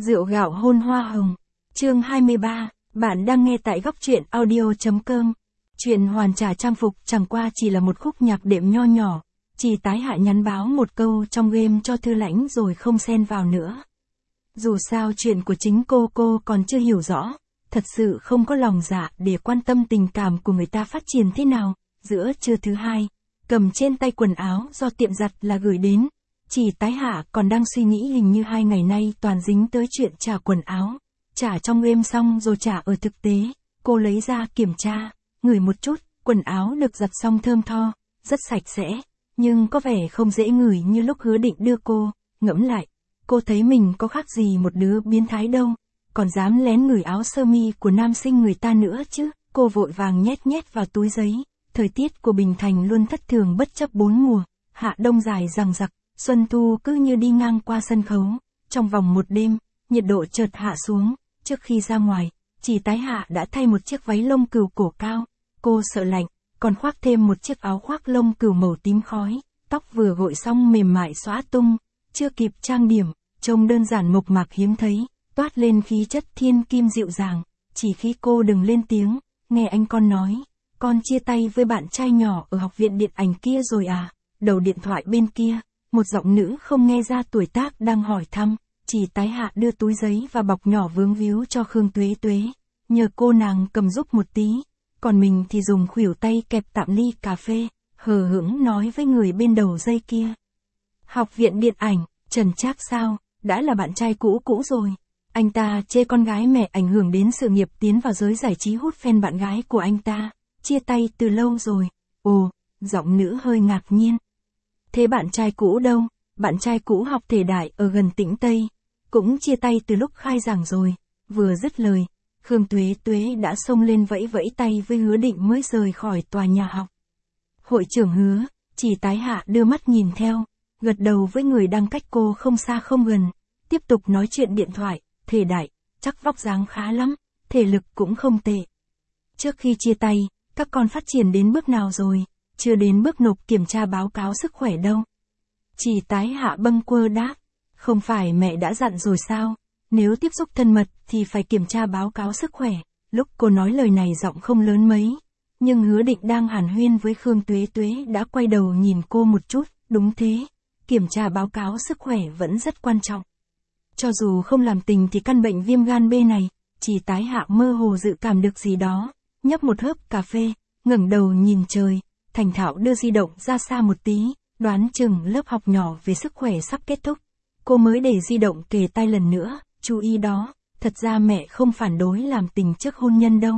Rượu gạo hôn hoa hồng. Chương 23, bạn đang nghe tại góc truyện audio.com. Chuyện hoàn trả trang phục chẳng qua chỉ là một khúc nhạc đệm nho nhỏ, chỉ tái hạ nhắn báo một câu trong game cho Thư Lãnh rồi không xen vào nữa. Dù sao chuyện của chính cô còn chưa hiểu rõ, thật sự không có lòng dạ để quan tâm tình cảm của người ta phát triển thế nào. Giữa trưa thứ hai, cầm trên tay quần áo do tiệm giặt là gửi đến, chỉ tái hạ còn đang suy nghĩ hình như 2 ngày nay toàn dính tới chuyện trả quần áo. Trả trong game xong rồi trả ở thực tế, cô lấy ra kiểm tra, ngửi một chút, quần áo được giặt xong thơm tho, rất sạch sẽ, nhưng có vẻ không dễ ngửi như lúc hứa định đưa cô. Ngẫm lại, cô thấy mình có khác gì một đứa biến thái đâu, còn dám lén ngửi áo sơ mi của nam sinh người ta nữa chứ. Cô vội vàng nhét vào túi giấy. Thời tiết của Bình Thành luôn thất thường bất chấp 4 mùa, hạ đông dài dằng dặc, xuân thu cứ như đi ngang qua sân khấu. Trong vòng một đêm, nhiệt độ chợt hạ xuống. Trước khi ra ngoài, chỉ tái hạ đã thay một chiếc váy lông cừu cổ cao. Cô sợ lạnh, còn khoác thêm một chiếc áo khoác lông cừu màu tím khói. Tóc vừa gội xong mềm mại xõa tung, chưa kịp trang điểm, trông đơn giản mộc mạc hiếm thấy, toát lên khí chất thiên kim dịu dàng. Chỉ khi cô đừng lên tiếng, nghe anh con nói, con chia tay với bạn trai nhỏ ở học viện điện ảnh kia rồi à? Đầu điện thoại bên kia, một giọng nữ không nghe ra tuổi tác đang hỏi thăm. Chỉ tái hạ đưa túi giấy và bọc nhỏ vướng víu cho Khương Tuế Tuế, nhờ cô nàng cầm giúp một tí, còn mình thì dùng khuỷu tay kẹp tạm ly cà phê, hờ hững nói với người bên đầu dây kia. Học viện điện ảnh, Trần Trác sao, đã là bạn trai cũ rồi. Anh ta chê con gái mẹ ảnh hưởng đến sự nghiệp tiến vào giới giải trí hút fan bạn gái của anh ta, chia tay từ lâu rồi. Ồ, giọng nữ hơi ngạc nhiên. Thế bạn trai cũ đâu? Bạn trai cũ học thể đại ở gần Tĩnh Tây, cũng chia tay từ lúc khai giảng rồi. Vừa dứt lời, Khương Tuế Tuế đã xông lên vẫy tay với Hứa Định mới rời khỏi tòa nhà học. Hội trưởng Hứa, chỉ tái hạ đưa mắt nhìn theo, gật đầu với người đang cách cô không xa không gần, tiếp tục nói chuyện điện thoại. Thể đại, chắc vóc dáng khá lắm, thể lực cũng không tệ. Trước khi chia tay, các con phát triển đến bước nào rồi? Chưa đến bước nộp kiểm tra báo cáo sức khỏe đâu. Chỉ tái hạ bâng quơ đáp, không phải mẹ đã dặn rồi sao, nếu tiếp xúc thân mật thì phải kiểm tra báo cáo sức khỏe. Lúc cô nói lời này giọng không lớn mấy, nhưng Hứa Định đang hàn huyên với Khương Tuế Tuế đã quay đầu nhìn cô một chút. Đúng thế, kiểm tra báo cáo sức khỏe vẫn rất quan trọng. Cho dù không làm tình thì căn bệnh viêm gan B này, chỉ tái hạ mơ hồ dự cảm được gì đó, nhấp một hớp cà phê, ngẩng đầu nhìn trời, thành thạo đưa di động ra xa một tí, đoán chừng lớp học nhỏ về sức khỏe sắp kết thúc. Cô mới để di động kề tai lần nữa, chú ý đó, thật ra mẹ không phản đối làm tình trước hôn nhân đâu.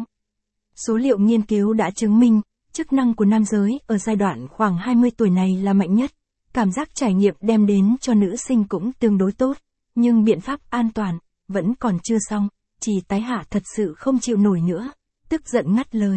Số liệu nghiên cứu đã chứng minh, chức năng của nam giới ở giai đoạn khoảng 20 tuổi này là mạnh nhất. Cảm giác trải nghiệm đem đến cho nữ sinh cũng tương đối tốt, nhưng biện pháp an toàn vẫn còn chưa xong. Chỉ tái hạ thật sự không chịu nổi nữa, tức giận ngắt lời.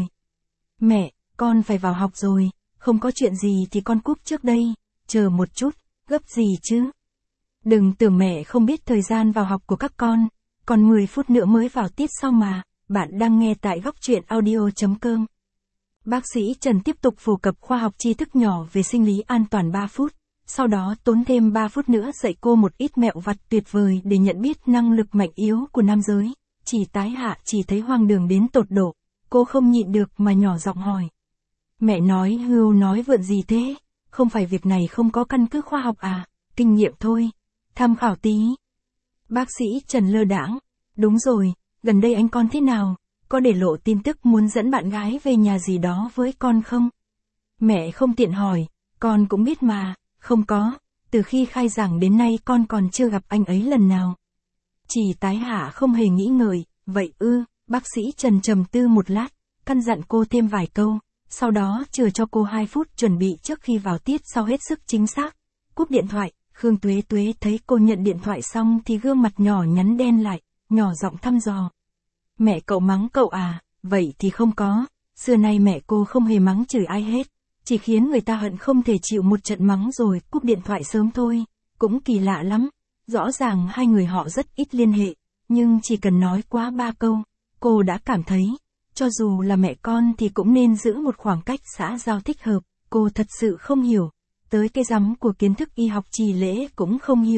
Mẹ, con phải vào học rồi, không có chuyện gì thì con cúp trước đây, chờ một chút, gấp gì chứ? Đừng tưởng mẹ không biết thời gian vào học của các con, còn 10 phút nữa mới vào tiết sau mà. Bạn đang nghe tại góc truyện audio.com. Bác sĩ Trần tiếp tục phổ cập khoa học tri thức nhỏ về sinh lý an toàn 3 phút, sau đó tốn thêm 3 phút nữa dạy cô một ít mẹo vặt tuyệt vời để nhận biết năng lực mạnh yếu của nam giới. Chỉ tái hạ chỉ thấy hoang đường đến tột độ, cô không nhịn được mà nhỏ giọng hỏi. Mẹ nói hưu nói vượn gì thế? Không phải việc này không có căn cứ khoa học à? Kinh nghiệm thôi, tham khảo tí. Bác sĩ Trần lơ đãng. Đúng rồi, gần đây anh con thế nào? Có để lộ tin tức muốn dẫn bạn gái về nhà gì đó với con không? Mẹ không tiện hỏi, con cũng biết mà. Không có, từ khi khai giảng đến nay con còn chưa gặp anh ấy lần nào. Chỉ tái hạ không hề nghĩ ngợi, vậy ư? Bác sĩ Trần trầm tư một lát, căn dặn cô thêm vài câu, sau đó chừa cho cô 2 phút chuẩn bị trước khi vào tiết sau hết sức chính xác. Cúp điện thoại, Khương Tuế Tuế thấy cô nhận điện thoại xong thì gương mặt nhỏ nhắn đen lại, nhỏ giọng thăm dò. Mẹ cậu mắng cậu à? Vậy thì không có, xưa nay mẹ cô không hề mắng chửi ai hết, chỉ khiến người ta hận không thể chịu một trận mắng rồi cúp điện thoại sớm thôi. Cũng kỳ lạ lắm, rõ ràng hai người họ rất ít liên hệ, nhưng chỉ cần nói quá 3 câu, cô đã cảm thấy, cho dù là mẹ con thì cũng nên giữ một khoảng cách xã giao thích hợp. Cô thật sự không hiểu, tới cái rắm của kiến thức y học trì lễ cũng không hiểu,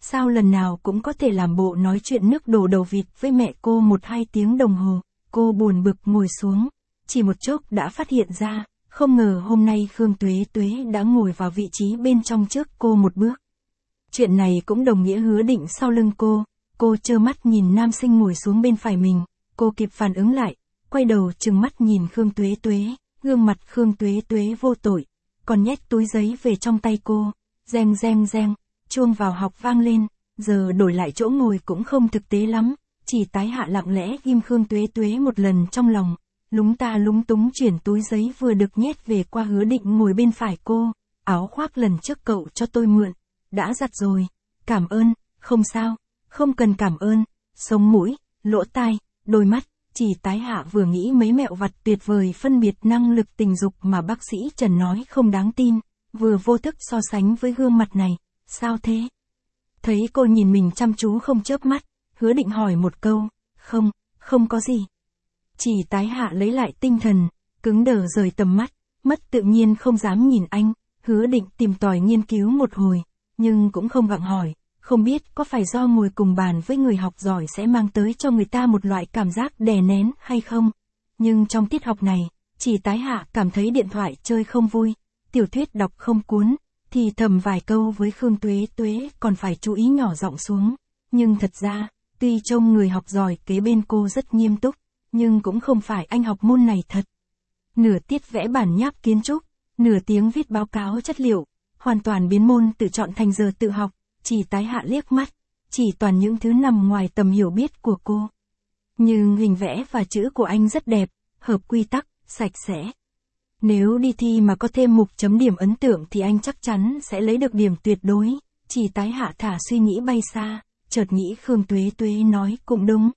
sao lần nào cũng có thể làm bộ nói chuyện nước đổ đầu vịt với mẹ cô 1-2 tiếng đồng hồ. Cô buồn bực ngồi xuống, chỉ một chốc đã phát hiện ra, không ngờ hôm nay Khương Tuế Tuế đã ngồi vào vị trí bên trong trước cô một bước. Chuyện này cũng đồng nghĩa Hứa Định sau lưng cô trơ mắt nhìn nam sinh ngồi xuống bên phải mình, cô kịp phản ứng lại, quay đầu trừng mắt nhìn Khương Tuế Tuế, gương mặt Khương Tuế Tuế vô tội, còn nhét túi giấy về trong tay cô, reng reng reng, chuông vào học vang lên, giờ đổi lại chỗ ngồi cũng không thực tế lắm, chỉ tái hạ lặng lẽ ghim Khương Tuế Tuế một lần trong lòng, lúng ta lúng túng chuyển túi giấy vừa được nhét về qua Hứa Định ngồi bên phải cô, áo khoác lần trước cậu cho tôi mượn, đã giặt rồi, cảm ơn, không sao, không cần cảm ơn, sống mũi, lỗ tai, đôi mắt, chỉ tái hạ vừa nghĩ mấy mẹo vặt tuyệt vời phân biệt năng lực tình dục mà bác sĩ Trần nói không đáng tin, vừa vô thức so sánh với gương mặt này, sao thế? Thấy cô nhìn mình chăm chú không chớp mắt, Hứa Định hỏi một câu, không có gì. Chỉ tái hạ lấy lại tinh thần, cứng đờ rời tầm mắt, mất tự nhiên không dám nhìn anh, Hứa Định tìm tòi nghiên cứu một hồi, nhưng cũng không gặng hỏi, không biết có phải do ngồi cùng bàn với người học giỏi sẽ mang tới cho người ta một loại cảm giác đè nén hay không. Nhưng trong tiết học này, chỉ tái hạ cảm thấy điện thoại chơi không vui, tiểu thuyết đọc không cuốn, thì thầm vài câu với Khương Tuế Tuế còn phải chú ý nhỏ giọng xuống. Nhưng thật ra, tuy trông người học giỏi kế bên cô rất nghiêm túc, nhưng cũng không phải anh học môn này thật. Nửa tiết vẽ bản nháp kiến trúc, nửa tiếng viết báo cáo chất liệu, hoàn toàn biến môn tự chọn thành giờ tự học, chỉ tái hạ liếc mắt, chỉ toàn những thứ nằm ngoài tầm hiểu biết của cô. Nhưng hình vẽ và chữ của anh rất đẹp, hợp quy tắc, sạch sẽ. Nếu đi thi mà có thêm mục chấm điểm ấn tượng thì anh chắc chắn sẽ lấy được điểm tuyệt đối, chỉ tái hạ thả suy nghĩ bay xa, chợt nghĩ Khương Tuế Tuế nói cũng đúng.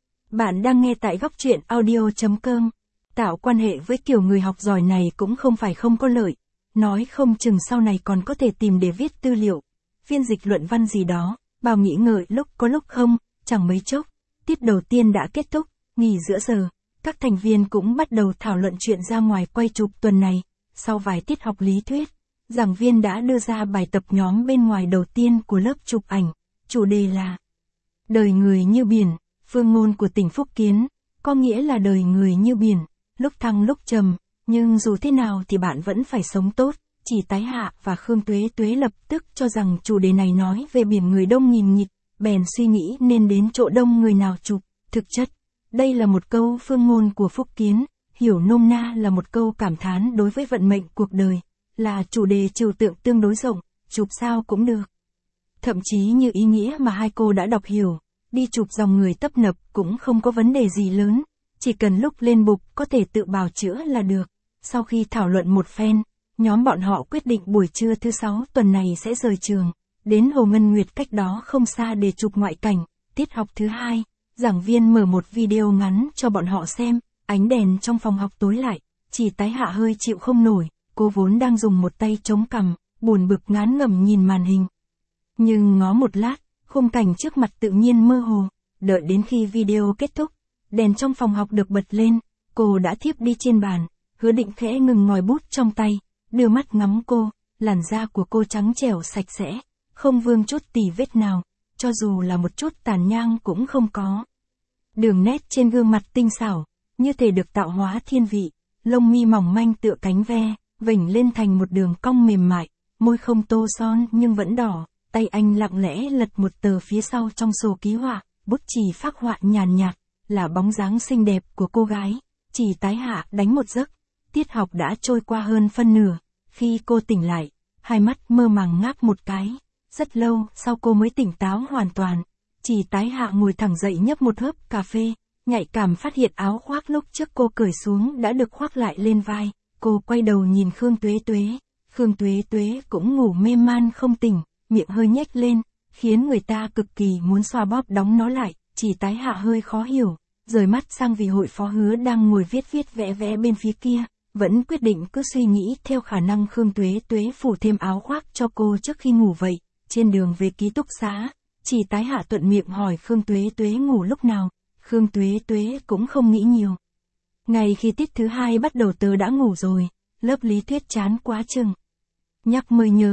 Bạn đang nghe tại góc truyện audio.com. Tạo quan hệ với kiểu người học giỏi này cũng không phải không có lợi, nói không chừng sau này còn có thể tìm để viết tư liệu, phiên dịch luận văn gì đó, bao nghĩ ngợi lúc có lúc không, chẳng mấy chốc. Tiết đầu tiên đã kết thúc, nghỉ giữa giờ, các thành viên cũng bắt đầu thảo luận chuyện ra ngoài quay chụp tuần này. Sau vài tiết học lý thuyết, giảng viên đã đưa ra bài tập nhóm bên ngoài đầu tiên của lớp chụp ảnh, chủ đề là Đời người như biển, phương ngôn của tỉnh Phúc Kiến, có nghĩa là đời người như biển, lúc thăng lúc trầm, nhưng dù thế nào thì bạn vẫn phải sống tốt. Chỉ tái hạ và Khương Tuế Tuế lập tức cho rằng chủ đề này nói về biển người đông nghìn nghịt, bèn suy nghĩ nên đến chỗ đông người nào chụp. Thực chất, đây là một câu phương ngôn của Phúc Kiến, hiểu nôm na là một câu cảm thán đối với vận mệnh cuộc đời, là chủ đề trừu tượng tương đối rộng, chụp sao cũng được. Thậm chí như ý nghĩa mà hai cô đã đọc hiểu, đi chụp dòng người tấp nập cũng không có vấn đề gì lớn, chỉ cần lúc lên bục có thể tự bào chữa là được. Sau khi thảo luận một phen, nhóm bọn họ quyết định buổi trưa thứ 6 tuần này sẽ rời trường, đến Hồ Ngân Nguyệt cách đó không xa để chụp ngoại cảnh. Tiết học thứ 2, giảng viên mở một video ngắn cho bọn họ xem, ánh đèn trong phòng học tối lại, chỉ tái hạ hơi chịu không nổi, cô vốn đang dùng một tay chống cằm, buồn bực ngán ngẩm nhìn màn hình. Nhưng ngó một lát, khung cảnh trước mặt tự nhiên mơ hồ, đợi đến khi video kết thúc, đèn trong phòng học được bật lên, cô đã thiếp đi trên bàn, Hứa Định khẽ ngừng ngòi bút trong tay, đưa mắt ngắm cô, làn da của cô trắng trẻo sạch sẽ, không vương chút tì vết nào, cho dù là một chút tàn nhang cũng không có. Đường nét trên gương mặt tinh xảo, như thể được tạo hóa thiên vị, lông mi mỏng manh tựa cánh ve, vểnh lên thành một đường cong mềm mại, môi không tô son nhưng vẫn đỏ, tay anh lặng lẽ lật một tờ phía sau trong sổ ký họa, bút chì phác họa nhàn nhạt, là bóng dáng xinh đẹp của cô gái. Chỉ tái hạ đánh một giấc, tiết học đã trôi qua hơn phân nửa, khi cô tỉnh lại, hai mắt mơ màng ngáp một cái, rất lâu sau cô mới tỉnh táo hoàn toàn. Chỉ tái hạ ngồi thẳng dậy nhấp một hớp cà phê, nhạy cảm phát hiện áo khoác lúc trước cô cởi xuống đã được khoác lại lên vai, cô quay đầu nhìn Khương Tuế Tuế, Khương Tuế Tuế cũng ngủ mê man không tỉnh, miệng hơi nhếch lên, khiến người ta cực kỳ muốn xoa bóp đóng nó lại. Chỉ tái hạ hơi khó hiểu, rời mắt sang vị hội phó Hứa đang ngồi viết vẽ vẽ bên phía kia, vẫn quyết định cứ suy nghĩ theo khả năng Khương Tuế Tuế phủ thêm áo khoác cho cô trước khi ngủ vậy. Trên đường về ký túc xá, chỉ tái hạ thuận miệng hỏi Khương Tuế Tuế ngủ lúc nào, Khương Tuế Tuế cũng không nghĩ nhiều. Ngày khi tiết thứ 2 bắt đầu tớ đã ngủ rồi, lớp lý thuyết chán quá chừng. Nhắc mới nhớ,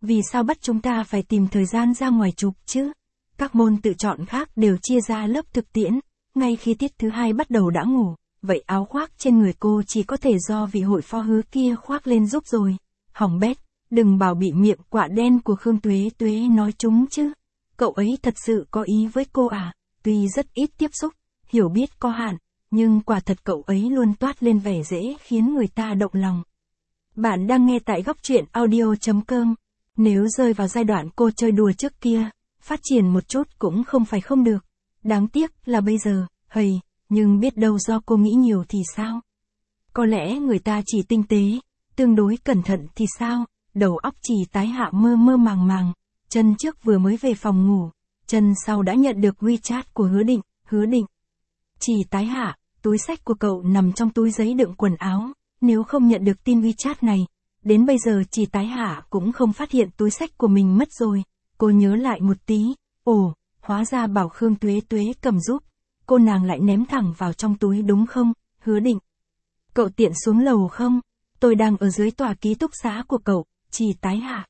Vì sao bắt chúng ta phải tìm thời gian ra ngoài chụp chứ? Các môn tự chọn khác đều chia ra lớp thực tiễn, ngay khi tiết thứ 2 bắt đầu đã ngủ, vậy áo khoác trên người cô chỉ có thể do vị hội phó hứa kia khoác lên giúp rồi. Hỏng bét, đừng bảo bị miệng quạ đen của Khương Tuế Tuế nói chúng chứ. Cậu ấy thật sự có ý với cô à? Tuy rất ít tiếp xúc, hiểu biết có hạn, nhưng quả thật cậu ấy luôn toát lên vẻ dễ khiến người ta động lòng. Bạn đang nghe tại góc truyện audio.com. Nếu rơi vào giai đoạn cô chơi đùa trước kia, phát triển một chút cũng không phải không được. Đáng tiếc là bây giờ, nhưng biết đâu do cô nghĩ nhiều thì sao? Có lẽ người ta chỉ tinh tế, tương đối cẩn thận thì sao? Đầu óc chỉ tái hạ mơ mơ màng màng, chân trước vừa mới về phòng ngủ, chân sau đã nhận được WeChat của Hứa Định. Chỉ tái hạ, túi xách của cậu nằm trong túi giấy đựng quần áo, nếu không nhận được tin WeChat này, đến bây giờ chỉ tái hạ cũng không phát hiện túi xách của mình mất rồi. Cô nhớ lại một tí, hóa ra bảo Khương Tuế Tuế cầm giúp, cô nàng lại ném thẳng vào trong túi đúng không, Hứa Định? Cậu tiện xuống lầu không? Tôi đang ở dưới tòa ký túc xá của cậu, chỉ tái hạ.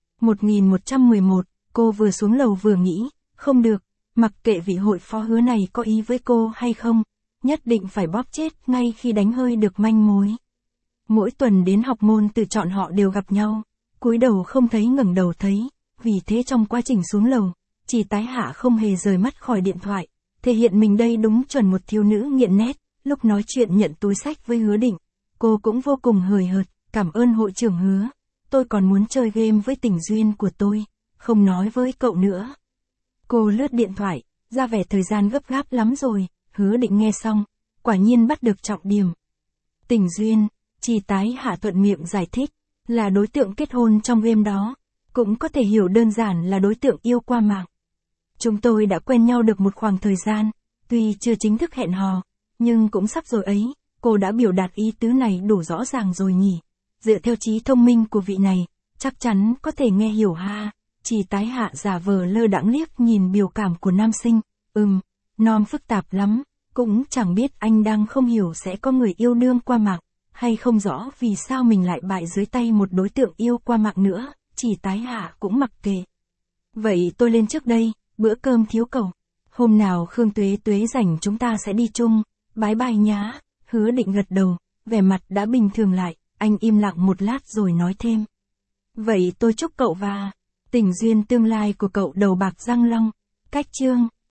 1111, cô vừa xuống lầu vừa nghĩ, không được, mặc kệ vị hội phó Hứa này có ý với cô hay không, nhất định phải bóp chết ngay khi đánh hơi được manh mối. Mỗi tuần đến học môn tự chọn họ đều gặp nhau, cúi đầu không thấy ngẩng đầu thấy, vì thế trong quá trình xuống lầu, chỉ tái hạ không hề rời mắt khỏi điện thoại, thể hiện mình đây đúng chuẩn một thiếu nữ nghiện nét. Lúc nói chuyện nhận túi xách với Hứa Định, cô cũng vô cùng hời hợt, cảm ơn hội trưởng Hứa, tôi còn muốn chơi game với tình duyên của tôi, không nói với cậu nữa. Cô lướt điện thoại, ra vẻ thời gian gấp gáp lắm rồi. Hứa Định nghe xong, quả nhiên bắt được trọng điểm. Tình duyên, chỉ tái hạ thuận miệng giải thích, là đối tượng kết hôn trong game đó, cũng có thể hiểu đơn giản là đối tượng yêu qua mạng. Chúng tôi đã quen nhau được một khoảng thời gian, tuy chưa chính thức hẹn hò, nhưng cũng sắp rồi ấy. Cô đã biểu đạt ý tứ này đủ rõ ràng rồi nhỉ. Dựa theo trí thông minh của vị này, chắc chắn có thể nghe hiểu ha. Chỉ tái hạ giả vờ lơ đãng liếc nhìn biểu cảm của nam sinh. Nom phức tạp lắm, cũng chẳng biết anh đang không hiểu sẽ có người yêu đương qua mạng, hay không rõ vì sao mình lại bại dưới tay một đối tượng yêu qua mạng nữa. Chỉ tái hạ cũng mặc kệ. Vậy tôi lên trước đây, bữa cơm thiếu cầu. Hôm nào Khương Tuế Tuế rảnh chúng ta sẽ đi chung, bái bai nhá. Hứa Định gật đầu, vẻ mặt đã bình thường lại, anh im lặng một lát rồi nói thêm. Vậy tôi chúc cậu và tình duyên tương lai của cậu đầu bạc răng long. Cách chương